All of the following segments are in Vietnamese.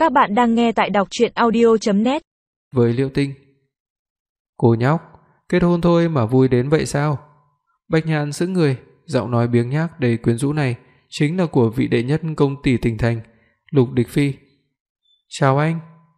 Các bạn đang nghe tại đọc truyện audio.net. Với Liễu Tinh. Cô nhóc, kết hôn thôi mà vui đến vậy sao? Bạch Nhạn sững người, giọng nói biếng nhác đầy quyến rũ này chính là của vị đệ nhất công tỷ tỉnh thành, Lục Địch Phi. "Chào anh."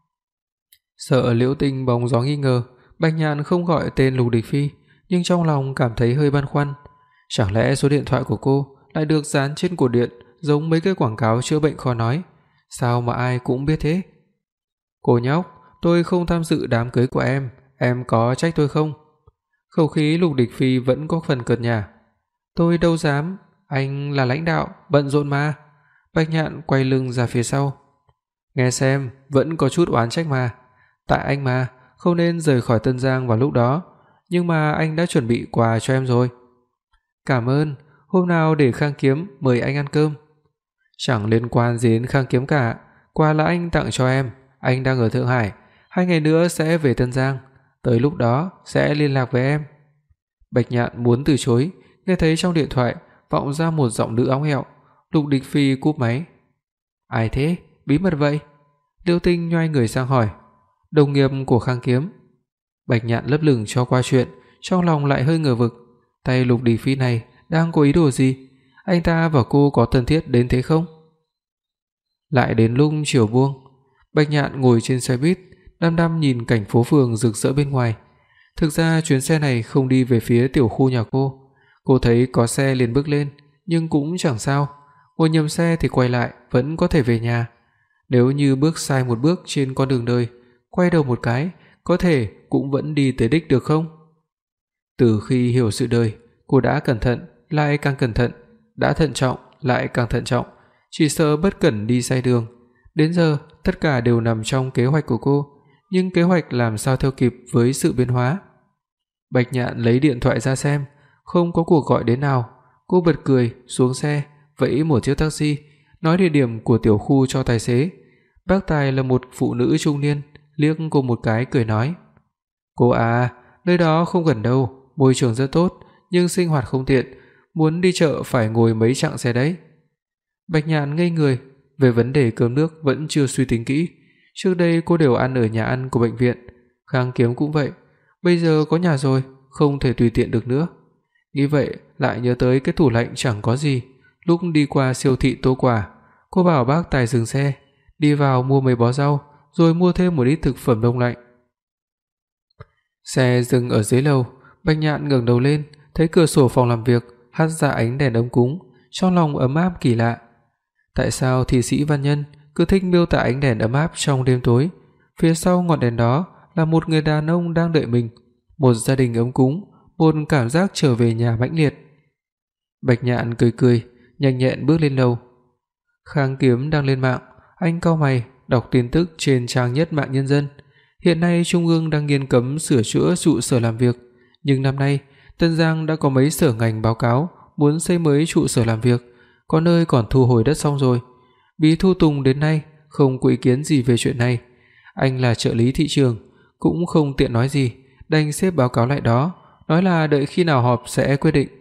Sợ Liễu Tinh bóng gió nghi ngờ, Bạch Nhạn không gọi tên Lục Địch Phi, nhưng trong lòng cảm thấy hơi băn khoăn. Chẳng lẽ số điện thoại của cô lại được dán trên cột điện giống mấy cái quảng cáo chữa bệnh khó nói? Sao mà ai cũng biết thế? "Cô nhóc, tôi không tham dự đám cưới của em có trách tôi không?" Khẩu khí Lục Địch Phi vẫn có phần cợt nhả. "Tôi đâu dám, anh là lãnh đạo, bận rộn mà." Bạch Nhạn quay lưng ra phía sau. "Nghe xem, vẫn có chút oán trách mà. Tại anh mà, không nên rời khỏi Tân Giang vào lúc đó, nhưng mà anh đã chuẩn bị quà cho em rồi." "Cảm ơn, hôm nào để Khang Kiếm mời anh ăn cơm." "Chẳng liên quan gì đến Khang Kiếm cả, quà là anh tặng cho em, anh đang ở Thượng Hải, 2 ngày nữa sẽ về Tân Giang, tới lúc đó sẽ liên lạc với em." Bạch Nhạn muốn từ chối, nghe thấy trong điện thoại vọng ra một giọng nữ óng ẹo. Lục Địch Phi cúp máy. "Ai thế? Bí mật vậy?" Liễu Tinh nhoài người sang hỏi. "Đồng nghiệp của Khang Kiếm." Bạch Nhạn lấp lửng cho qua chuyện, trong lòng lại hơi ngờ vực, tay Lục Địch Phi này đang có ý đồ gì? Anh ta và cô có thân thiết đến thế không? Lại đến lúc chiều buông, Bạch Nhạn ngồi trên xe buýt, đăm đăm nhìn cảnh phố phường rực rỡ bên ngoài. Thực ra chuyến xe này không đi về phía tiểu khu nhà cô. Cô thấy có xe liền bước lên, nhưng cũng chẳng sao, ngồi nhầm xe thì quay lại vẫn có thể về nhà. Nếu như bước sai một bước trên con đường đời, quay đầu một cái, có thể cũng vẫn đi tới đích được không? Từ khi hiểu sự đời, cô đã cẩn thận lại càng cẩn thận, đã thận trọng lại càng thận trọng, chỉ sợ bất cẩn đi sai đường. Đến giờ tất cả đều nằm trong kế hoạch của cô, nhưng kế hoạch làm sao theo kịp với sự biến hóa. Bạch Nhạn lấy điện thoại ra xem, không có cuộc gọi đến nào. Cô bật cười, xuống xe, vẫy một chiếc taxi, nói địa điểm của tiểu khu cho tài xế. Bác tài là một phụ nữ trung niên, liếc cô một cái cười nói: "Cô à, nơi đó không gần đâu, môi trường rất tốt, nhưng sinh hoạt không tiện, muốn đi chợ phải ngồi mấy chặng xe đấy." Bạch Nhạn ngây người, về vấn đề cơm nước vẫn chưa suy tính kỹ. Trước đây cô đều ăn ở nhà ăn của bệnh viện, Khang Kiếm cũng vậy, bây giờ có nhà rồi, không thể tùy tiện được nữa. Nghĩ vậy, lại nhớ tới cái tủ lạnh chẳng có gì, lúc đi qua siêu thị Tô Quả, cô bảo bác tài dừng xe, đi vào mua mấy bó rau, rồi mua thêm một ít thực phẩm đông lạnh. Xe dừng ở dưới lầu, Bạch Nhạn ngẩng đầu lên, thấy cửa sổ phòng làm việc hắt ra ánh đèn ấm cúng, trong lòng ấm áp kỳ lạ. Tại sao thị sĩ văn nhân cứ thích miêu tả ánh đèn ấm áp trong đêm tối? Phía sau ngọn đèn đó là một người đàn ông đang đợi mình, một gia đình ấm cúng, một cảm giác trở về nhà mãnh liệt. Bạch Nhạn cười cười, nhanh nhẹn bước lên lầu. Khang Kiếm đang lên mạng, anh cau mày đọc tin tức trên trang nhất mạng Nhân dân. Hiện nay Trung ương đang nghiêm cấm sửa chữa trụ sở làm việc, nhưng năm nay Tân Giang đã có mấy sở ngành báo cáo muốn xây mới trụ sở làm việc, có nơi còn thu hồi đất xong rồi. Bí thư Tùng đến nay không có ý kiến gì về chuyện này. Anh là trợ lý thị trường, cũng không tiện nói gì, đành xếp báo cáo lại đó, nói là đợi khi nào họp sẽ quyết định.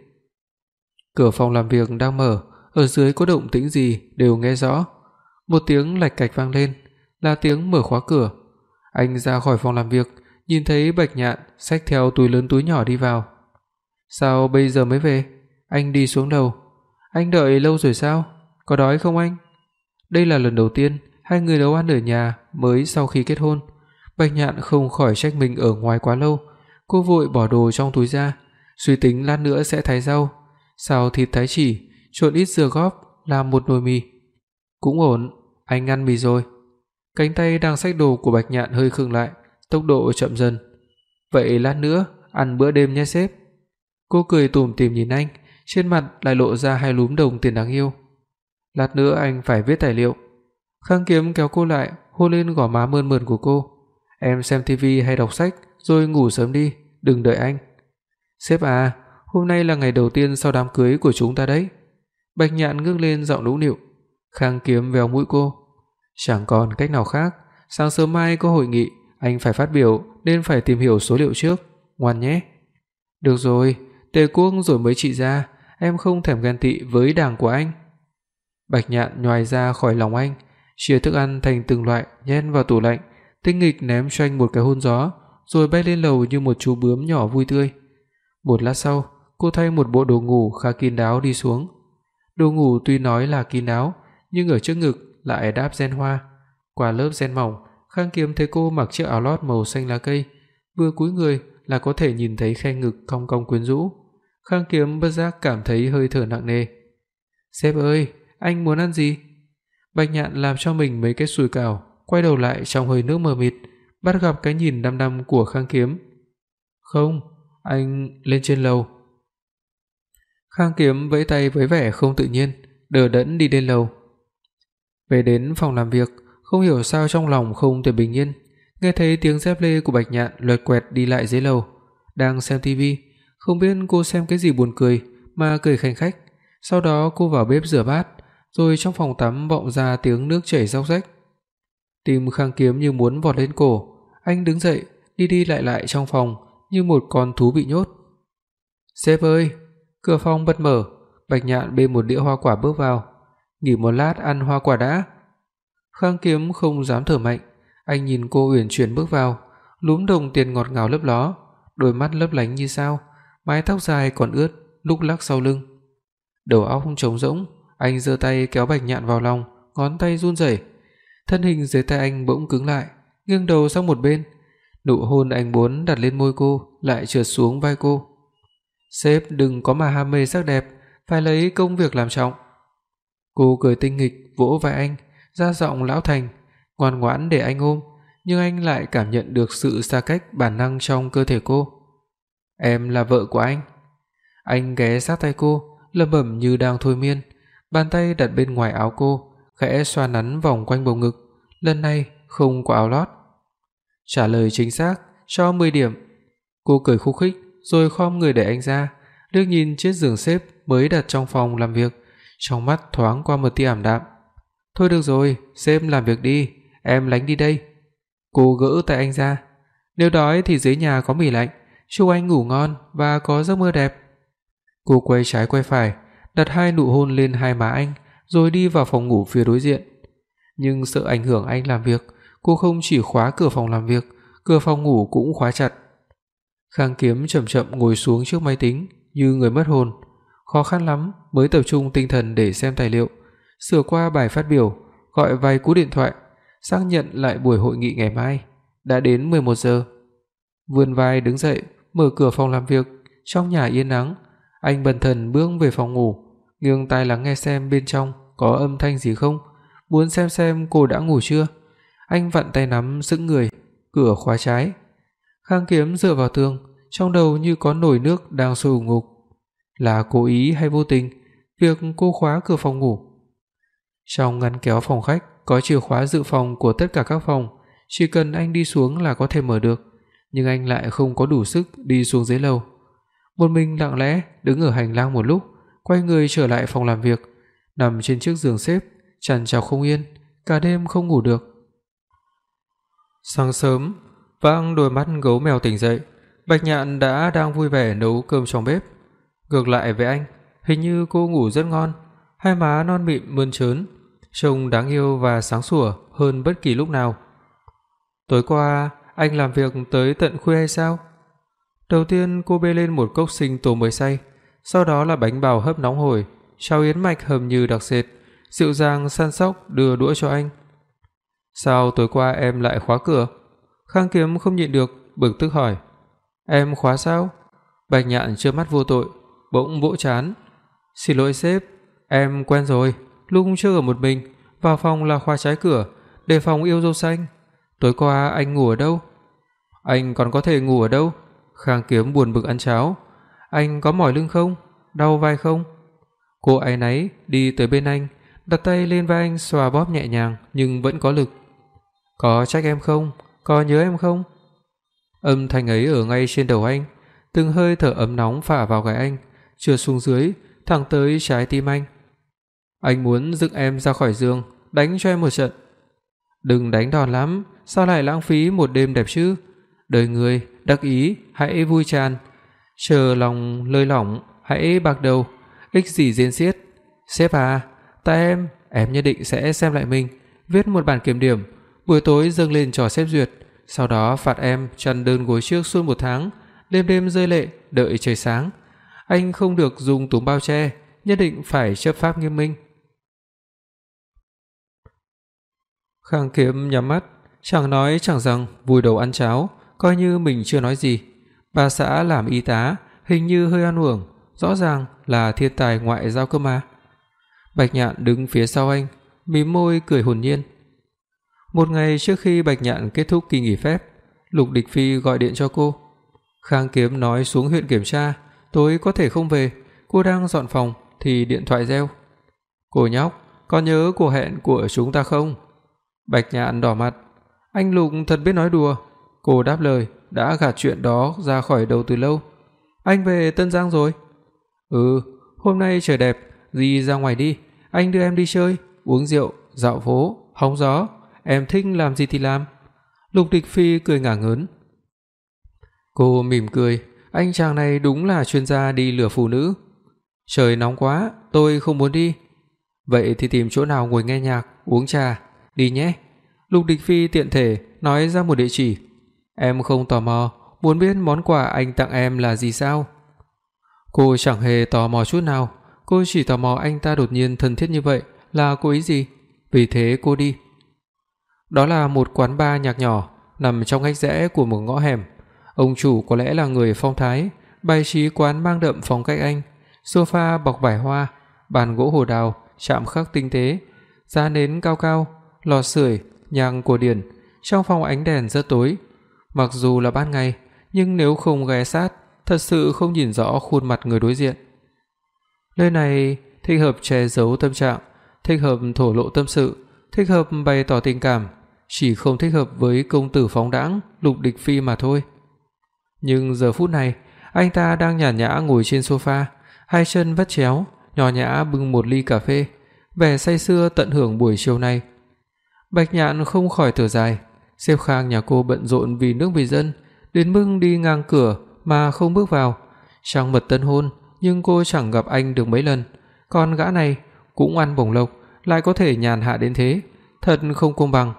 Cửa phòng làm việc đang mở, ở dưới có động tĩnh gì đều nghe rõ. Một tiếng lạch cạch vang lên, là tiếng mở khóa cửa. Anh ra khỏi phòng làm việc, nhìn thấy Bạch Nhạn xách theo túi lớn túi nhỏ đi vào. "Sao bây giờ mới về?" Anh đi xuống lầu. "Anh đợi lâu rồi sao? Có đói không anh?" Đây là lần đầu tiên hai người nấu ăn ở nhà mới sau khi kết hôn. Bạch Nhạn không khỏi trách mình ở ngoài quá lâu. Cô vội bỏ đồ trong túi ra, suy tính lát nữa sẽ thái rau, xào thịt thái chỉ, trộn ít dưa góp, làm một nồi mì. "Cũng ổn, anh ăn mì rồi." Cánh tay đang xách đồ của Bạch Nhạn hơi khựng lại, tốc độ chậm dần. "Vậy lát nữa ăn bữa đêm nhé sếp." Cô cười tủm tỉm nhìn anh, trên mặt lại lộ ra hai lúm đồng tiền đáng yêu. "Lát nữa anh phải viết tài liệu." Khang Kiếm kéo cô lại, hôn lên gò má mơn mởn của cô. "Em xem tivi hay đọc sách rồi ngủ sớm đi, đừng đợi anh." "Sếp à, hôm nay là ngày đầu tiên sau đám cưới của chúng ta đấy." Bạch Nhạn ngước lên giọng nũng nịu. Khang Kiếm véo mũi cô. "Chẳng còn cách nào khác, sáng sớm mai có hội nghị, anh phải phát biểu nên phải tìm hiểu số liệu trước, ngoan nhé." "Được rồi, Tề Quốc rồi mới trị ra, em không thèm ghen tị với đảng của anh." Bạch Nhạn nhoài ra khỏi lòng anh, chia thức ăn thành từng loại nhét vào tủ lạnh, tinh nghịch ném cho anh một cái hôn gió, rồi bay lên lầu như một chú bướm nhỏ vui tươi. Một lát sau, cô thay một bộ đồ ngủ khá kín đáo đi xuống. Đồ ngủ tuy nói là kín đáo, nhưng ở trước ngực lại đáp ren hoa. Qua lớp ren mỏng, Khang Kiếm thấy cô mặc chiếc áo lót màu xanh lá cây, vừa cúi người là có thể nhìn thấy khe ngực cong cong quyến rũ. Khang Kiếm bất giác cảm thấy hơi thở nặng nề. "Sếp ơi, anh muốn ăn gì?" Bạch Nhạn làm cho mình mấy cái sủi cảo, quay đầu lại trong hơi nước mờ mịt, bắt gặp cái nhìn đăm đăm của Khang Kiếm. "Không, anh lên trên lầu." Khang Kiếm vẫy tay với vẻ không tự nhiên, đờ đẫn đi lên lầu. Về đến phòng làm việc, không hiểu sao trong lòng không thể bình yên, nghe thấy tiếng dép lê của Bạch Nhạn loẹt quẹt đi lại dưới lầu, đang xem tivi, không biết cô xem cái gì buồn cười mà cười khanh khách. Sau đó cô vào bếp rửa bát, rồi trong phòng tắm vọng ra tiếng nước chảy róc rách. Tim Khang Kiếm như muốn vọt lên cổ, anh đứng dậy, đi đi lại lại trong phòng như một con thú bị nhốt. "Sếp ơi!" Cửa phòng bật mở, Bạch Nhạn bê một đĩa hoa quả bước vào. "Nghỉ một lát ăn hoa quả đã." Khang Kiếm không dám thở mạnh, anh nhìn cô uyển chuyển bước vào, lúm đồng tiền ngọt ngào lấp ló, đôi mắt lấp lánh như sao, mái tóc dài còn ướt lúc lắc sau lưng. Đầu óc trống rỗng, anh giơ tay kéo Bạch Nhạn vào lòng, ngón tay run rẩy. Thân hình dưới tay anh bỗng cứng lại, nghiêng đầu sang một bên. Nụ hôn anh muốn đặt lên môi cô lại trượt xuống vai cô. "Sếp đừng có mà ham mê sắc đẹp, phải lấy công việc làm trọng." Cô cười tinh nghịch vỗ vai anh, ra giọng lão thành, ngoan ngoãn để anh ôm, nhưng anh lại cảm nhận được sự xa cách bản năng trong cơ thể cô. "Em là vợ của anh." Anh ghé sát tai cô, lẩm bẩm như đang thôi miên, bàn tay đặt bên ngoài áo cô, khẽ xoa nắn vòng quanh bầu ngực, lần này không có áo lót. "Trả lời chính xác, cho 10 điểm." Cô cười khúc khích rồi khom người đẩy anh ra, liếc nhìn chiếc giường xếp mới đặt trong phòng làm việc, trong mắt thoáng qua một tia ảm đạm. "Thôi được rồi, sếp làm việc đi, em lánh đi đây." Cô gỡ tay anh ra. "Nếu đói thì dưới nhà có mì lạnh, chúc anh ngủ ngon và có giấc mơ đẹp." Cô quay trái quay phải, đặt 2 nụ hôn lên hai má anh, rồi đi vào phòng ngủ phía đối diện. Nhưng sợ ảnh hưởng anh làm việc, cô không chỉ khóa cửa phòng làm việc, cửa phòng ngủ cũng khóa chặt. Khang Kiếm chậm chậm ngồi xuống trước máy tính như người mất hồn, khó khăn lắm mới tập trung tinh thần để xem tài liệu, sửa qua bài phát biểu, gọi vài cú điện thoại, xác nhận lại buổi hội nghị ngày mai. Đã đến 11 giờ. Vươn vai đứng dậy, mở cửa phòng làm việc, trong nhà yên ắng, anh bần thần bước về phòng ngủ, nghiêng tai lắng nghe xem bên trong có âm thanh gì không, muốn xem cô đã ngủ chưa. Anh vặn tay nắm sững người, cửa khóa trái. Khang Kiếm dựa vào tường, trong đầu như có nồi nước đang sôi ùng ục. Là cố ý hay vô tình việc cô khóa cửa phòng ngủ? Trong ngăn kéo phòng khách có chìa khóa dự phòng của tất cả các phòng, chỉ cần anh đi xuống là có thể mở được, nhưng anh lại không có đủ sức đi xuống dưới lầu. Một mình lặng lẽ đứng ở hành lang một lúc, quay người trở lại phòng làm việc, nằm trên chiếc giường xếp, trằn trọc không yên, cả đêm không ngủ được. Sáng sớm, vang đôi mắt gấu mèo tỉnh dậy, Bạch Nhạn đang vui vẻ nấu cơm trong bếp. Ngược lại với anh, hình như cô ngủ rất ngon, hai má non mịn mơn trớn, trông đáng yêu và sáng sủa hơn bất kỳ lúc nào. "Tối qua anh làm việc tới tận khuya hay sao?" Đầu tiên cô bê lên một cốc sinh tố mới xay, sau đó là bánh bào hấp nóng hổi, cháo yến mạch hầm như đặc sệt, dịu dàng săn sóc đưa đũa cho anh. "Sao tối qua em lại khóa cửa?" Khang Kiếm không nhịn được, bực tức hỏi. "Em khóa sao?" Bạch Nhạn trợn mắt vô tội, bỗng vỗ trán. "Xin lỗi sếp, em quen rồi, lúc trước ở một mình, vào phòng là khóa trái cửa, để phòng yêu dâu xanh. Tối qua anh ngủ ở đâu?" "Anh còn có thể ngủ ở đâu?" Khang Kiếm buồn bực ăn cháo. "Anh có mỏi lưng không? Đau vai không?" Cô áy náy đi tới bên anh, đặt tay lên vai anh xoa bóp nhẹ nhàng nhưng vẫn có lực. "Có trách em không? Có nhớ em không?" Âm thanh ấy ở ngay trên đầu anh, từng hơi thở ấm nóng phả vào gáy anh, trượt xuống dưới, thẳng tới trái tim anh. "Anh muốn dựng em ra khỏi giường, đánh cho em một trận." "Đừng đánh đòn lắm, sao lại lãng phí một đêm đẹp chứ? Đời người đắc ý hãy vui tràn, chờ lòng lơi lỏng hãy bạc đầu, ích gì rên xiết. Sếp à, tại em nhất định sẽ xem lại mình, viết một bản kiểm điểm, buổi tối dâng lên cho sếp duyệt, sau đó phạt em chăn đơn gối trước suốt 1 tháng, đêm đêm rơi lệ đợi trời sáng. Anh không được dùng túm bao che, nhất định phải chấp pháp nghiêm minh." Khang Kiếm nhắm mắt, chẳng nói chẳng rằng vùi đầu ăn cháo, coi như mình chưa nói gì. Bà xã làm y tá, hình như hơi oan uổng, rõ ràng là thiên tài ngoại giao cơ mà. Bạch Nhạn đứng phía sau anh, mím môi cười hồn nhiên. Một ngày trước khi Bạch Nhạn kết thúc kỳ nghỉ phép, Lục Địch Phi gọi điện cho cô. Khang Kiếm nói xuống huyện kiểm tra, tối có thể không về, cô đang dọn phòng thì điện thoại reo. "Cô nhóc, còn nhớ cuộc hẹn của chúng ta không?" Bạch Nhạn đỏ mặt. Anh Lục thật biết nói đùa. Cô đáp lời, đã gạt chuyện đó ra khỏi đầu từ lâu. "Anh về Tân Giang rồi?" "Ừ, hôm nay trời đẹp, dì ra ngoài đi, anh đưa em đi chơi, uống rượu, dạo phố, hóng gió, em thích làm gì thì làm." Lục Địch Phi cười ngả ngớn. Cô mỉm cười, anh chàng này đúng là chuyên gia đi lừa phụ nữ. "Trời nóng quá, tôi không muốn đi." "Vậy thì tìm chỗ nào ngồi nghe nhạc, uống trà, đi nhé." Lục Địch Phi tiện thể nói ra một địa chỉ. "Em không tò mò, muốn biết món quà anh tặng em là gì sao?" Cô chẳng hề tò mò chút nào, cô chỉ tò mò anh ta đột nhiên thân thiết như vậy là có ý gì, vì thế cô đi. Đó là một quán bar nhạc nhỏ nằm trong ngách rẽ của một ngõ hẻm. Ông chủ có lẽ là người phong thái, bài trí quán mang đậm phong cách Anh, sofa bọc vải hoa, bàn gỗ hồ đào chạm khắc tinh tế, giá nến cao cao, lò sưởi, nhạc cổ điển, trong phòng ánh đèn rất tối. Mặc dù là ban ngày, nhưng nếu không ghé sát, thật sự không nhìn rõ khuôn mặt người đối diện. Nơi này thích hợp che giấu tâm trạng, thích hợp thổ lộ tâm sự, thích hợp bày tỏ tình cảm, chỉ không thích hợp với công tử phóng đãng Lục Địch Phi mà thôi. Nhưng giờ phút này, anh ta đang nhàn nhã ngồi trên sofa, hai chân vắt chéo, nho nhã bưng một ly cà phê, vẻ say sưa tận hưởng buổi chiều nay. Bạch Nhạn không khỏi thở dài, sếp Khang nhà cô bận rộn vì nước vì dân, đến mức đi ngang cửa mà không bước vào. Trăng mật tân hôn, nhưng cô chẳng gặp anh được mấy lần, còn gã này cũng ăn bổng lộc, lại có thể nhàn hạ đến thế, thật không công bằng.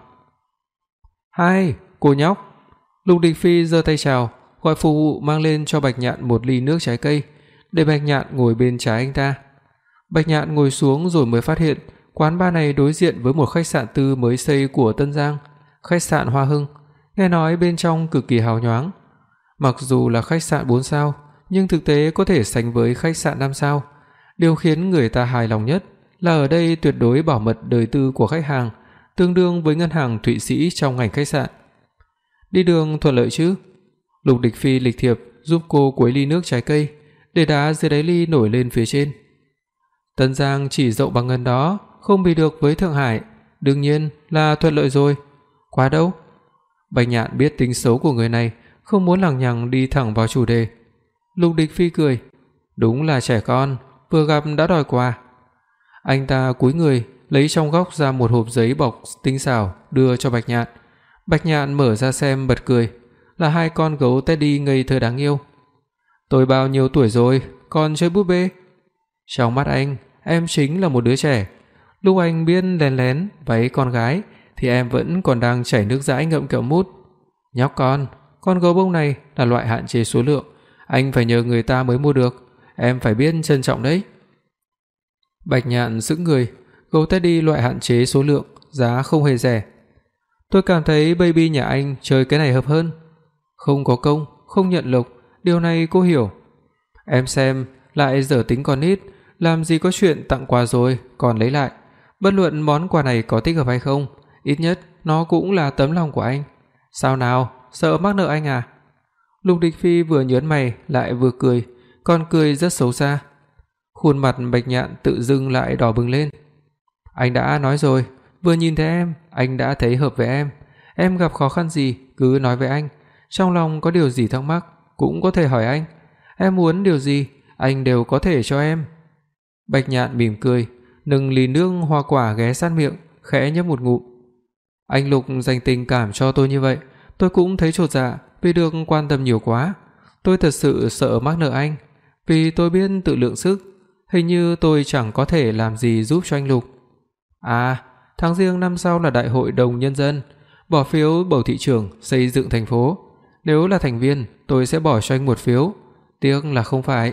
"Hai, cô nhóc." Lục Địch Phi giơ tay chào, gọi phục vụ mang lên cho Bạch Nhạn một ly nước trái cây, để Bạch Nhạn ngồi bên trái anh ta. Bạch Nhạn ngồi xuống rồi mới phát hiện quán bar này đối diện với một khách sạn tư mới xây của Tân Giang, khách sạn Hoa Hưng, nghe nói bên trong cực kỳ hào nhoáng. Mặc dù là khách sạn 4 sao, nhưng thực tế có thể sánh với khách sạn 5 sao. Điều khiến người ta hài lòng nhất là ở đây tuyệt đối bảo mật đời tư của khách hàng, tương đương với ngân hàng Thụy Sĩ trong ngành khách sạn. "Đi đường thuận lợi chứ?" Lục Địch Phi lịch thiệp giúp cô quấy ly nước trái cây, để đá dưới đáy ly nổi lên phía trên. "Tân Giang chỉ rộng bằng ngân đó, không bị được với Thượng Hải, đương nhiên là thuận lợi rồi." "Quá đâu?" Bạch Nhạn biết tính xấu của người này, không muốn lằng nhằng đi thẳng vào chủ đề. Lục Địch Phi cười, đúng là trẻ con, vừa gặp đã đòi quà. Anh ta cúi người, lấy trong góc ra một hộp giấy bọc tinh xảo đưa cho Bạch Nhạn. Bạch Nhạn mở ra xem bật cười, là 2 con gấu Teddy ngây thơ đáng yêu. "Tôi bao nhiêu tuổi rồi, còn chơi búp bê?" Trong mắt anh, em chính là một đứa trẻ. Lúc anh biết lén lén váy con gái thì em vẫn còn đang chảy nước dãi ngậm kẹo mút. "Nhóc con gấu bông này là loại hạn chế số lượng, anh phải nhờ người ta mới mua được, em phải biết trân trọng đấy." Bạch Nhạn sững người, gấu Teddy loại hạn chế số lượng, giá không hề rẻ. "Tôi cảm thấy baby nhà anh chơi cái này hợp hơn. Không có công, không nhận lộc, điều này cô hiểu. Em xem, lại dở tính con nít, làm gì có chuyện tặng quà rồi còn lấy lại. Bất luận món quà này có thích hợp hay không, ít nhất nó cũng là tấm lòng của anh. Sao nào, sợ mắc nợ anh à?" Lục Địch Phi vừa nhớn mày lại vừa cười, còn cười rất xấu xa. Khuôn mặt Bạch Nhạn tự dưng lại đỏ bừng lên. "Anh đã nói rồi, vừa nhìn thấy em, anh đã thấy hợp với em. Em gặp khó khăn gì cứ nói với anh, trong lòng có điều gì thắc mắc cũng có thể hỏi anh. Em muốn điều gì, anh đều có thể cho em." Bạch Nhạn mỉm cười, nâng ly nước hoa quả ghé sát miệng, khẽ nhấp một ngụm. "Anh Lục dành tình cảm cho tôi như vậy, tôi cũng thấy chột dạ vì được quan tâm nhiều quá. Tôi thật sự sợ mắc nợ anh, vì tôi biết tự lượng sức, hình như tôi chẳng có thể làm gì giúp cho anh Lục." "À, tháng Giêng năm sau là đại hội đồng nhân dân, bỏ phiếu bầu thị trưởng xây dựng thành phố. Nếu là thành viên, tôi sẽ bỏ cho anh một phiếu, tiếc là không phải."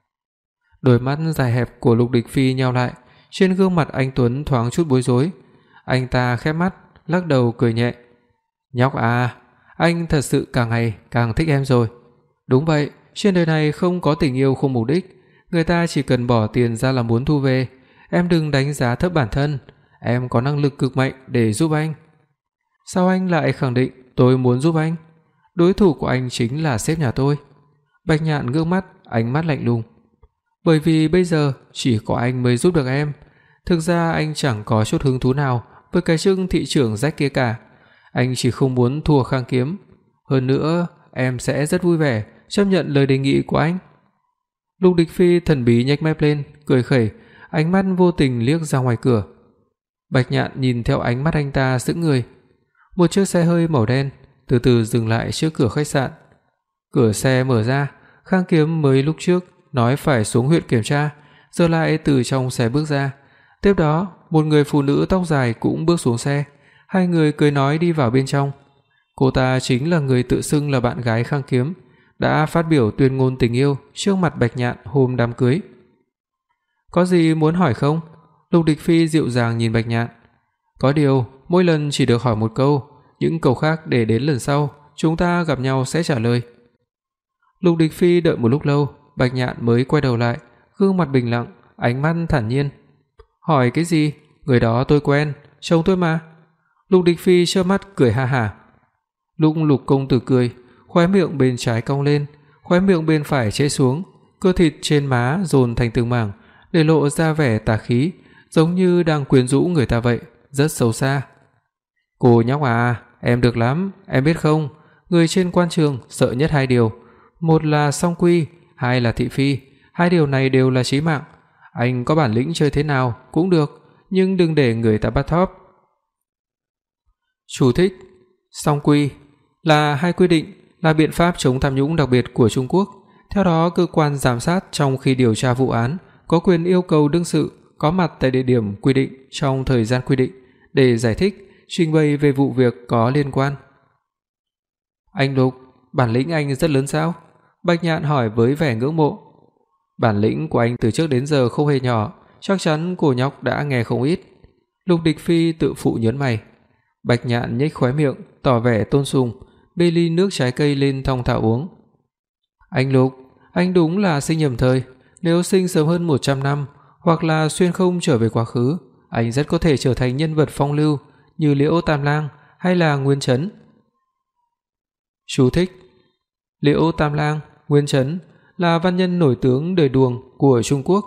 Đôi mắt dài hẹp của Lục Địch Phi nheo lại, trên gương mặt anh tuấn thoáng chút bối rối. Anh ta khép mắt, lắc đầu cười nhẹ. "Nhóc à, anh thật sự càng ngày càng thích em rồi." "Đúng vậy, trên đời này không có tình yêu không mục đích, người ta chỉ cần bỏ tiền ra là muốn thu về. Em đừng đánh giá thấp bản thân, em có năng lực cực mạnh để giúp anh." "Sao anh lại khẳng định tôi muốn giúp anh? Đối thủ của anh chính là sếp nhà tôi." Bạch Nhạn ngước mắt, ánh mắt lạnh lùng. "Bởi vì bây giờ chỉ có anh mới giúp được em. Thực ra anh chẳng có chút hứng thú nào với cái chức thị trưởng rách kia cả. Anh chỉ không muốn thua Khang Kiếm. Hơn nữa, em sẽ rất vui vẻ chấp nhận lời đề nghị của anh." Lục Địch Phi thần bí nhếch mép lên, cười khẩy, ánh mắt vô tình liếc ra ngoài cửa. Bạch Nhạn nhìn theo ánh mắt anh ta sững người. Một chiếc xe hơi màu đen từ từ dừng lại trước cửa khách sạn. Cửa xe mở ra, Khang Kiếm mới lúc trước nói phải xuống huyện kiểm tra, giờ lại từ trong xe bước ra. Tiếp đó, một người phụ nữ tóc dài cũng bước xuống xe, hai người cười nói đi vào bên trong. Cô ta chính là người tự xưng là bạn gái Khang Kiếm, đã phát biểu tuyên ngôn tình yêu trước mặt Bạch Nhạn hôm đám cưới. "Có gì muốn hỏi không?" Lục Địch Phi dịu dàng nhìn Bạch Nhạn. "Có điều, mỗi lần chỉ được hỏi một câu, những câu khác để đến lần sau chúng ta gặp nhau sẽ trả lời." Lục Địch Phi đợi một lúc lâu, Bạch Nhạn mới quay đầu lại, gương mặt bình lặng, ánh mắt thản nhiên. "Hỏi cái gì? Người đó tôi quen, chồng tôi mà." Lục Địch Phi chớp mắt cười ha hả. Lúc Lục công tử cười, khóe miệng bên trái cong lên, khóe miệng bên phải chễ xuống, cơ thịt trên má dồn thành từng mảng, để lộ ra vẻ tà khí, giống như đang quyến rũ người ta vậy, rất xấu xa. "Cô nhóc à, em được lắm, em biết không, người trên quan trường sợ nhất hai điều, một là song quy, hai là thị phi, hai điều này đều là chí mạng. Anh có bản lĩnh chơi thế nào cũng được, nhưng đừng để người ta bắt thóp." Chú thích: song quy là hai quy định, là biện pháp chống tham nhũng đặc biệt của Trung Quốc. Theo đó, cơ quan giám sát trong khi điều tra vụ án có quyền yêu cầu đương sự có mặt tại địa điểm quy định trong thời gian quy định để giải thích, trình bày về vụ việc có liên quan. "Anh Lục, bản lĩnh anh rất lớn sao?" Bạch Nhạn hỏi với vẻ ngưỡng mộ. "Bản lĩnh của anh từ trước đến giờ không hề nhỏ, chắc chắn cô nhóc đã nghe không ít." Lục Địch Phi tự phụ nhớn mày. Bạch Nhạn nhếch khóe miệng, tỏ vẻ tôn sùng, bê ly nước trái cây lên thong thả uống. "Anh Lục, anh đúng là sinh nhầm thời, nếu sinh sớm hơn 100 năm hoặc là xuyên không trở về quá khứ, anh rất có thể trở thành nhân vật phong lưu như Liễu Tam Lang hay là Nguyên Chấn." Chú thích: Liễu Tam Lang, Nguyên Chấn là văn nhân nổi tiếng đời Đường của Trung Quốc.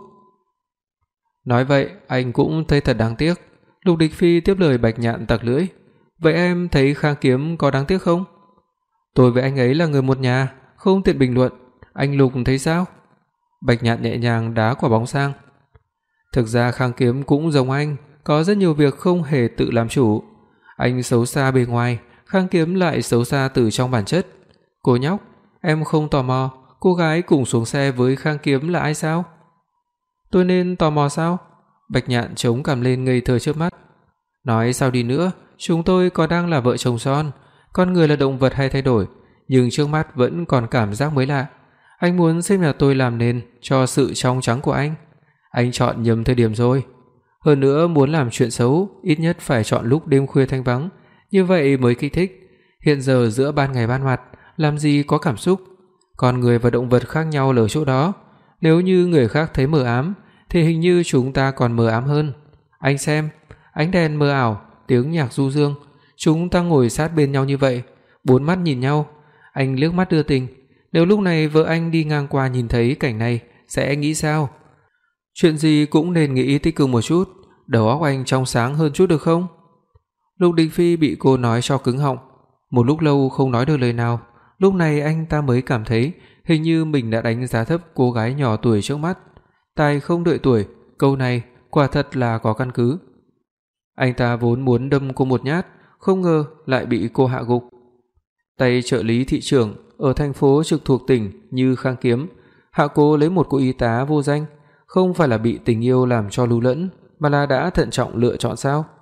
Nói vậy, anh cũng thấy thật đáng tiếc. Lục Địch Phi tiếp lời Bạch Nhạn tặc lưỡi. "Vậy em thấy Khang Kiếm có đáng tiếc không?" "Tôi với anh ấy là người một nhà, không tiện bình luận. Anh Lục thấy sao?" Bạch Nhạn nhẹ nhàng đá quả bóng sang. "Thực ra Khang Kiếm cũng giống anh, có rất nhiều việc không hề tự làm chủ. Anh xấu xa bề ngoài, Khang Kiếm lại xấu xa từ trong bản chất. Cô nhóc, em không tò mò cô gái cùng xuống xe với Khang Kiếm là ai sao?" "Tôi nên tò mò sao?" Bạch Nhạn chống cằm lên ngây thơ chớp mắt. "Nói sao đi nữa, chúng tôi còn đang là vợ chồng son, con người là động vật hay thay đổi, nhưng trước mắt vẫn còn cảm giác mới lạ. Anh muốn xem nhà tôi làm nền cho sự trong trắng của anh. Anh chọn nhầm thời điểm rồi. Hơn nữa muốn làm chuyện xấu, ít nhất phải chọn lúc đêm khuya thanh vắng, như vậy mới kích thích. Hiện giờ giữa ban ngày ban mặt, làm gì có cảm xúc. Con người và động vật khác nhau ở chỗ đó, nếu như người khác thấy mờ ám thì hình như chúng ta còn mờ ám hơn. Anh xem, ánh đèn mờ ảo, tiếng nhạc du dương, chúng ta ngồi sát bên nhau như vậy, bốn mắt nhìn nhau, anh liếc mắt đưa tình, nếu lúc này vợ anh đi ngang qua nhìn thấy cảnh này sẽ nghĩ sao? Chuyện gì cũng nên nghĩ tích cực một chút, đầu óc anh trong sáng hơn chút được không?" Lục Địch Phi bị cô nói cho cứng họng, một lúc lâu không nói được lời nào. Lúc này anh ta mới cảm thấy hình như mình đã đánh giá thấp cô gái nhỏ tuổi trước mắt. Tài không đợi tuổi, câu này quả thật là có căn cứ. Anh ta vốn muốn đâm cô một nhát, không ngờ lại bị cô hạ gục. Tay trợ lý thị trưởng ở thành phố trực thuộc tỉnh như Khang Kiếm hạ cô lấy một cô y tá vô danh, không phải là bị tình yêu làm cho lưu lẫn, mà là đã thận trọng lựa chọn sao?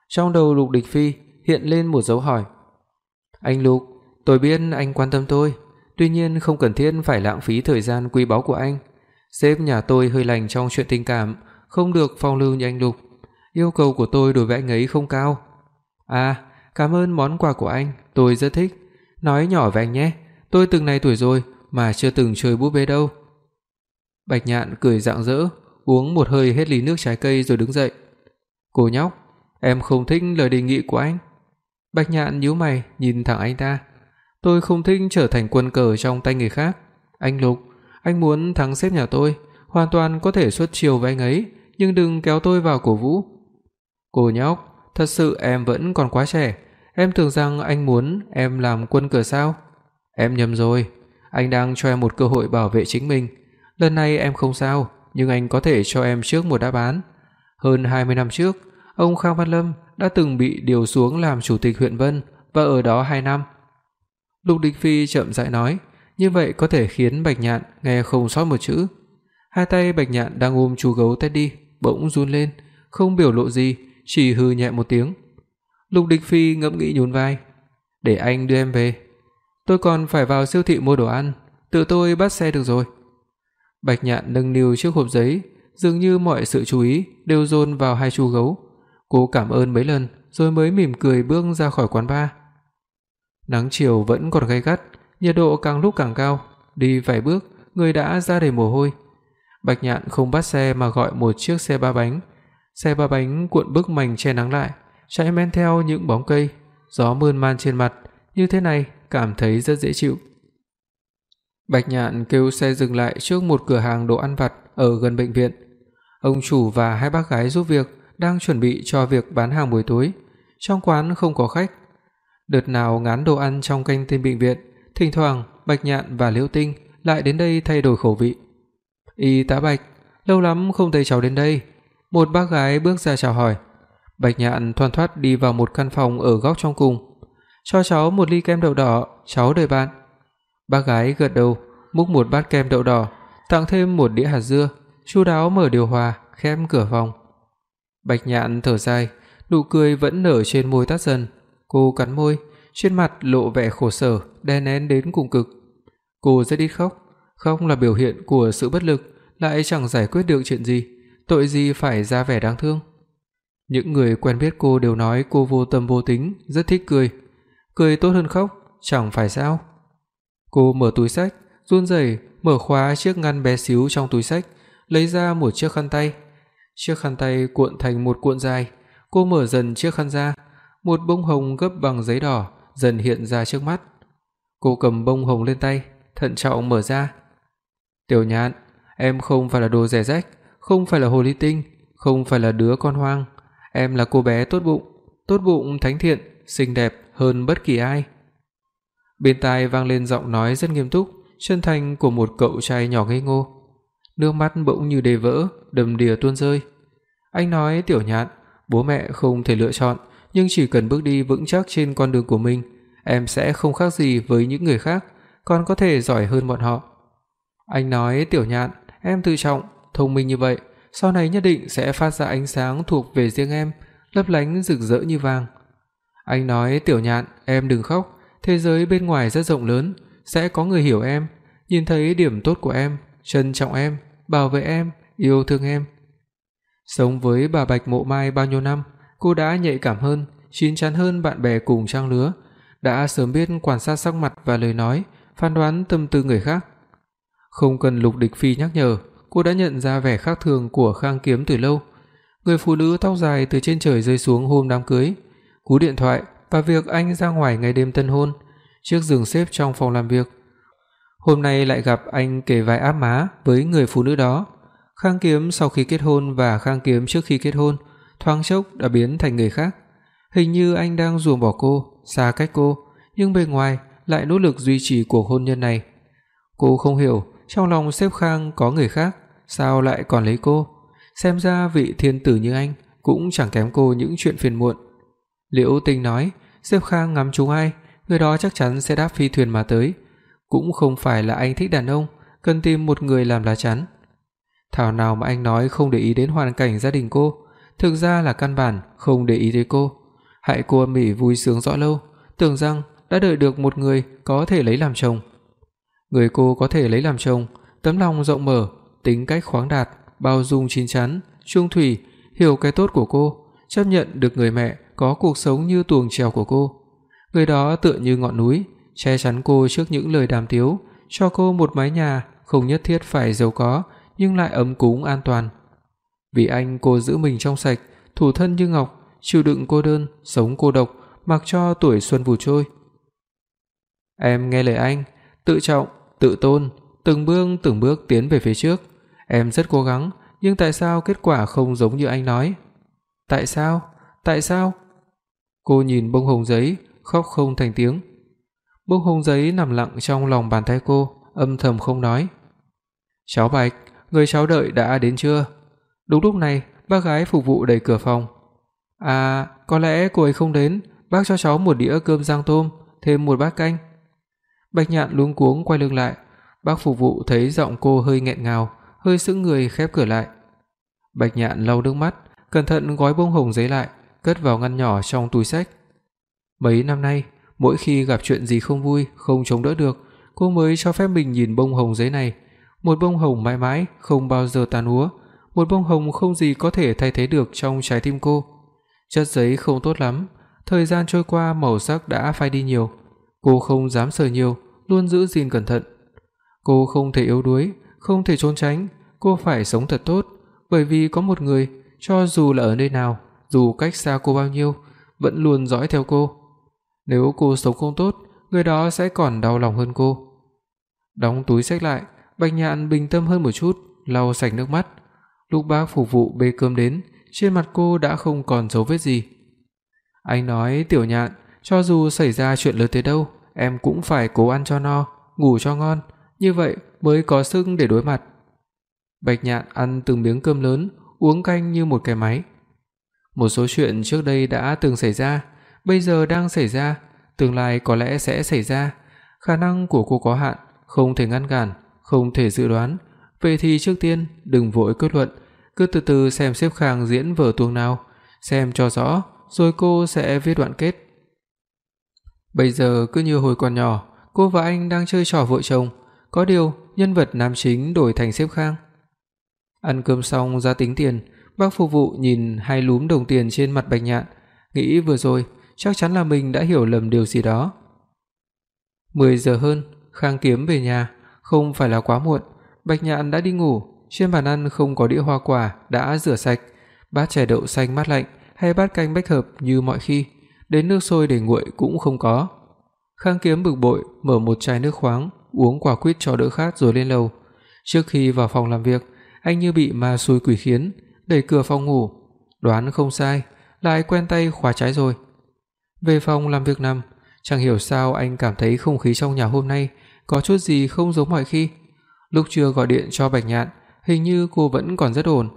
Trong đầu Lục Địch Phi hiện lên một dấu hỏi. Anh Lục, tôi biết anh quan tâm tôi, tuy nhiên không cần thiết phải lãng phí thời gian quý báu của anh. Sếp nhà tôi hơi lành trong chuyện tình cảm, không được phong lưu như anh Lục. Yêu cầu của tôi đối với anh ấy không cao. À, cảm ơn món quà của anh, tôi rất thích. Nói nhỏ với anh nhé, tôi từng này tuổi rồi mà chưa từng chơi búp bê đâu. Bạch Nhạn cười rạng rỡ, uống một hơi hết ly nước trái cây rồi đứng dậy. Cô nhóc, em không thích lời đề nghị của anh. Bạch Nhạn nhíu mày nhìn thẳng anh ta. Tôi không thích trở thành quân cờ trong tay người khác. Anh Lục, anh muốn thắng sếp nhà tôi, hoàn toàn có thể xuất chiêu với anh ấy, nhưng đừng kéo tôi vào cổ vũ. Cô nhóc, thật sự em vẫn còn quá trẻ, em tưởng rằng anh muốn em làm quân cờ sao? Em nhầm rồi, anh đang cho em một cơ hội bảo vệ chính mình. Lần này em không sao, nhưng anh có thể cho em trước một đáp án. Hơn 20 năm trước, ông Khang Văn Lâm đã từng bị điều xuống làm chủ tịch huyện Vân và ở đó 2 năm. Lục Địch Phi chậm rãi nói, như vậy có thể khiến Bạch Nhạn nghe không sót một chữ. Hai tay Bạch Nhạn đang ôm chú gấu Teddy bỗng run lên, không biểu lộ gì, chỉ hừ nhẹ một tiếng. Lục Địch Phi ngẫm nghĩ nhún vai, để anh đưa em về. Tôi còn phải vào siêu thị mua đồ ăn, tự tôi bắt xe được rồi. Bạch Nhạn nâng niu chiếc hộp giấy, dường như mọi sự chú ý đều dồn vào hai chú gấu. Cô cảm ơn mấy lần rồi mới mỉm cười bước ra khỏi quán bar. Nắng chiều vẫn còn gay gắt, nhiệt độ càng lúc càng cao, đi vài bước, người đã ra đầy mồ hôi. Bạch Nhạn không bắt xe mà gọi một chiếc xe ba bánh. Xe ba bánh cuộn bức mành che nắng lại, chạy men theo những bóng cây, gió mơn man trên mặt, như thế này cảm thấy rất dễ chịu. Bạch Nhạn kêu xe dừng lại trước một cửa hàng đồ ăn vặt ở gần bệnh viện. Ông chủ và hai bác gái giúp việc đang chuẩn bị cho việc bán hàng buổi tối. Trong quán không có khách. Đợt nào ngán đồ ăn trong canh tin bệnh viện, thỉnh thoảng Bạch Nhạn và Liễu Tinh lại đến đây thay đổi khẩu vị. Y tá Bạch, lâu lắm không thấy cháu đến đây. Một bác gái bước ra chào hỏi. Bạch Nhạn thoăn thoắt đi vào một căn phòng ở góc trong cùng. Cho cháu một ly kem đậu đỏ, cháu đợi bạn. Bác gái gật đầu, múc một bát kem đậu đỏ, tặng thêm một đĩa hạt dưa, chu đáo mở điều hòa, khép cửa phòng. Bạch Nhạn thở dài, nụ cười vẫn nở trên môi tắt dần. Cô cắn môi, trên mặt lộ vẻ khổ sở, đè nén đến cùng cực. Cô rất ít khóc, khóc là biểu hiện của sự bất lực, lại chẳng giải quyết được chuyện gì, tội gì phải ra vẻ đáng thương. Những người quen biết cô đều nói cô vô tâm vô tính, rất thích cười. Cười tốt hơn khóc, chẳng phải sao? Cô mở túi xách, run rẩy mở khóa chiếc ngăn bé xíu trong túi xách, lấy ra một chiếc khăn tay. Chiếc khăn tay cuộn thành một cuộn dài, cô mở dần chiếc khăn ra, một bông hồng gấp bằng giấy đỏ dần hiện ra trước mắt. Cô cầm bông hồng lên tay, thận trọng mở ra. Tiểu Nhạn, em không phải là đồ rẻ rách, không phải là hồ ly tinh, không phải là đứa con hoang, em là cô bé tốt bụng thánh thiện, xinh đẹp hơn bất kỳ ai. Bên tai vang lên giọng nói rất nghiêm túc, chân thành của một cậu trai nhỏ ngây ngô. Nước mắt bỗng như đê vỡ, đầm đìa tuôn rơi. Anh nói, Tiểu Nhạn, bố mẹ không thể lựa chọn, nhưng chỉ cần bước đi vững chắc trên con đường của mình, em sẽ không khác gì với những người khác, còn có thể giỏi hơn bọn họ. Anh nói, Tiểu Nhạn, em tự trọng, thông minh như vậy, sau này nhất định sẽ phát ra ánh sáng thuộc về riêng em, lấp lánh rực rỡ như vàng. Anh nói, Tiểu Nhạn, em đừng khóc, thế giới bên ngoài rất rộng lớn, sẽ có người hiểu em, nhìn thấy điểm tốt của em, trân trọng em, bảo vệ em, yêu thương em. Sống với bà Bạch Mộ Mai bao nhiêu năm, cô đã nhạy cảm hơn, chín chắn hơn bạn bè cùng trang lứa, đã sớm biết quan sát sắc mặt và lời nói, phán đoán tâm tư người khác. Không cần Lục Địch Phi nhắc nhở, cô đã nhận ra vẻ khác thường của Khang Kiếm từ lâu. Người phụ nữ tóc dài từ trên trời rơi xuống hôm đám cưới, cú điện thoại và việc anh ra ngoài ngày đêm tân hôn, chiếc giường xếp trong phòng làm việc. Hôm nay lại gặp anh kề vai áp má với người phụ nữ đó. Khang Kiếm sau khi kết hôn và Khang Kiếm trước khi kết hôn, thoáng chốc đã biến thành người khác. Hình như anh đang ruồng bỏ cô, xa cách cô, nhưng bên ngoài lại nỗ lực duy trì cuộc hôn nhân này. Cô không hiểu, trong lòng sếp Khang có người khác, sao lại còn lấy cô? Xem ra vị thiên tử như anh cũng chẳng kém cô những chuyện phiền muộn. Liễu Tinh nói, sếp Khang ngắm trúng ai, người đó chắc chắn sẽ đáp phi thuyền mà tới. Cũng không phải là anh thích đàn ông, cần tìm một người làm lá chắn. Thảo nào mà anh nói không để ý đến hoàn cảnh gia đình cô, thực ra là căn bản không để ý tới cô. Hại cô âm ỉ vui sướng rõ lâu, tưởng rằng đã đợi được một người có thể lấy làm chồng. Người cô có thể lấy làm chồng, tấm lòng rộng mở, tính cách khoáng đạt, bao dung chín chắn, trung thủy, hiểu cái tốt của cô, chấp nhận được người mẹ có cuộc sống như tuồng chèo của cô. Người đó tựa như ngọn núi, che chắn cô trước những lời đàm tiếu, cho cô một mái nhà không nhất thiết phải giàu có nhưng lại ấm cúng an toàn. Vì anh cô giữ mình trong sạch, thủ thân như ngọc, chịu đựng cô đơn, sống cô độc, mặc cho tuổi xuân vụt trôi. Em nghe lời anh, tự trọng, tự tôn, từng bước tiến về phía trước. Em rất cố gắng, nhưng tại sao kết quả không giống như anh nói? Tại sao? Tại sao? Cô nhìn bông hồng giấy, khóc không thành tiếng. Bông hồng giấy nằm lặng trong lòng bàn tay cô, âm thầm không nói. "Cháu Bạch, người cháu đợi đã đến chưa?" Đúng lúc này, bác gái phục vụ đẩy cửa phòng. "À, có lẽ cô ấy không đến, bác cho cháu một đĩa cơm rang tôm, thêm một bát canh." Bạch Nhạn luống cuống quay lưng lại, bác phục vụ thấy giọng cô hơi nghẹn ngào, hơi sững người khép cửa lại. Bạch Nhạn lau nước mắt, cẩn thận gói bông hồng giấy lại, cất vào ngăn nhỏ trong túi xách. Mấy năm nay, mỗi khi gặp chuyện gì không vui, không chống đỡ được, cô mới cho phép mình nhìn bông hồng giấy này, một bông hồng mãi mãi không bao giờ tàn úa, một bông hồng không gì có thể thay thế được trong trái tim cô. Chất giấy không tốt lắm, thời gian trôi qua màu sắc đã phai đi nhiều, cô không dám sờ nhiều, luôn giữ gìn cẩn thận. Cô không thể yếu đuối, không thể trốn tránh, cô phải sống thật tốt, bởi vì có một người, cho dù là ở nơi nào, dù cách xa cô bao nhiêu, vẫn luôn dõi theo cô. Nếu cô sống không tốt, người đó sẽ còn đau lòng hơn cô. Đóng túi xách lại, Bạch Nhạn bình tâm hơn một chút, lau sạch nước mắt. Lúc bác phục vụ bê cơm đến, trên mặt cô đã không còn dấu vết gì. Anh nói, "Tiểu Nhạn, cho dù xảy ra chuyện lớn tới đâu, em cũng phải cố ăn cho no, ngủ cho ngon, như vậy mới có sức để đối mặt." Bạch Nhạn ăn từng miếng cơm lớn, uống canh như một cái máy. Một số chuyện trước đây đã từng xảy ra, bây giờ đang xảy ra, tương lai có lẽ sẽ xảy ra, khả năng của cô có hạn, không thể ngăn cản, không thể dự đoán, vậy thì trước tiên đừng vội kết luận, cứ từ từ xem xếp Khang diễn vở tuồng nào, xem cho rõ, rồi cô sẽ viết đoạn kết. Bây giờ cứ như hồi còn nhỏ, cô và anh đang chơi trò vợ chồng, có điều nhân vật nam chính đổi thành xếp Khang. Ăn cơm xong ra tính tiền, bác phục vụ nhìn hai lúm đồng tiền trên mặt Bạch Nhạn, nghĩ vừa rồi chắc chắn là mình đã hiểu lầm điều gì đó. 10 giờ hơn, Khang Kiếm về nhà, không phải là quá muộn, Bạch Nhạn đã đi ngủ, trên bàn ăn không có đĩa hoa quả đã rửa sạch, bát chè đậu xanh mát lạnh hay bát canh bách hợp như mọi khi, đến nước sôi để nguội cũng không có. Khang Kiếm bực bội mở một chai nước khoáng, uống quả quýt cho đỡ khát rồi lên lầu. Trước khi vào phòng làm việc, anh như bị ma xui quỷ khiến, đẩy cửa phòng ngủ, đoán không sai, lại quen tay khóa trái rồi. Về phòng làm việc nằm, chẳng hiểu sao anh cảm thấy không khí trong nhà hôm nay có chút gì không giống mọi khi. Lúc trưa gọi điện cho Bạch Nhạn, hình như cô vẫn còn rất ổn.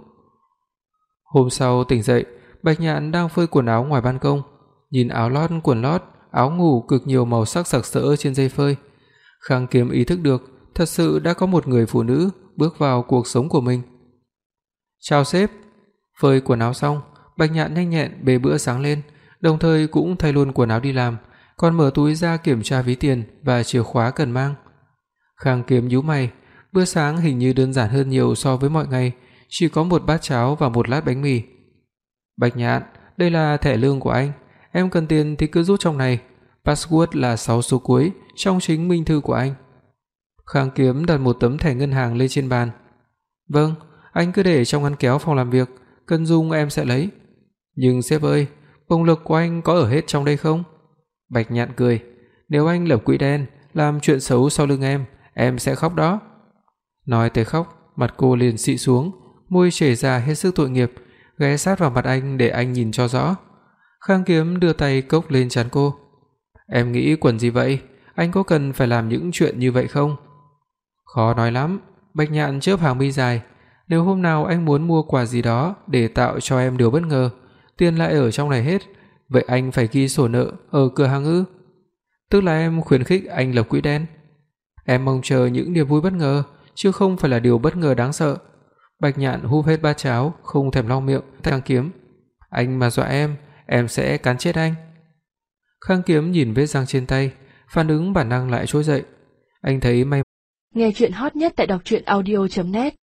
Hôm sau tỉnh dậy, Bạch Nhạn đang phơi quần áo ngoài ban công, nhìn áo lót, quần lót, áo ngủ cực nhiều màu sắc sặc sỡ trên dây phơi. Khang Kiếm ý thức được, thật sự đã có một người phụ nữ bước vào cuộc sống của mình. "Chào sếp." Phơi quần áo xong, Bạch Nhạn nhanh nhẹn bê bữa sáng lên, đồng thời cũng thay luôn quần áo đi làm, còn mở túi ra kiểm tra ví tiền và chìa khóa cần mang. Khang Kiếm nhíu mày, bữa sáng hình như đơn giản hơn nhiều so với mọi ngày, chỉ có một bát cháo và một lát bánh mì. "Bạch Nhạn, đây là thẻ lương của anh, em cần tiền thì cứ rút trong này, password là 6 số cuối trong chứng minh thư của anh." Khang Kiếm đặt một tấm thẻ ngân hàng lên trên bàn. "Vâng, anh cứ để trong ngăn kéo phòng làm việc, cần dùng em sẽ lấy." "Nhưng sếp ơi, bổng lộc của anh có ở hết trong đây không?" Bạch Nhạn cười, "Nếu anh lập quỹ đen, làm chuyện xấu sau lưng em sẽ khóc đó." Nói tới khóc, mặt cô liền xị xuống, môi chảy ra hết sức tội nghiệp, ghé sát vào mặt anh để anh nhìn cho rõ. Khang Kiếm đưa tay cốc lên trán cô. "Em nghĩ quần gì vậy? Anh có cần phải làm những chuyện như vậy không?" "Khó nói lắm." Bạch Nhạn chớp hàng mi dài, "Nếu hôm nào anh muốn mua quà gì đó để tạo cho em điều bất ngờ, tiền lại ở trong này hết, vậy anh phải ghi sổ nợ ở cửa hàng ư?" "Tức là em khuyến khích anh lập quỹ đen." "Em mong chờ những niềm vui bất ngờ, chứ không phải là điều bất ngờ đáng sợ." Bạch Nhạn húp hết bát cháo, không thèm lau miệng, Khang Kiếm, Anh mà dọa em sẽ cắn chết anh. Khang Kiếm nhìn vết răng trên tay, phản ứng bản năng lại trỗi dậy. Anh thấy may. Nghe truyện hot nhất tại đọc truyện audio net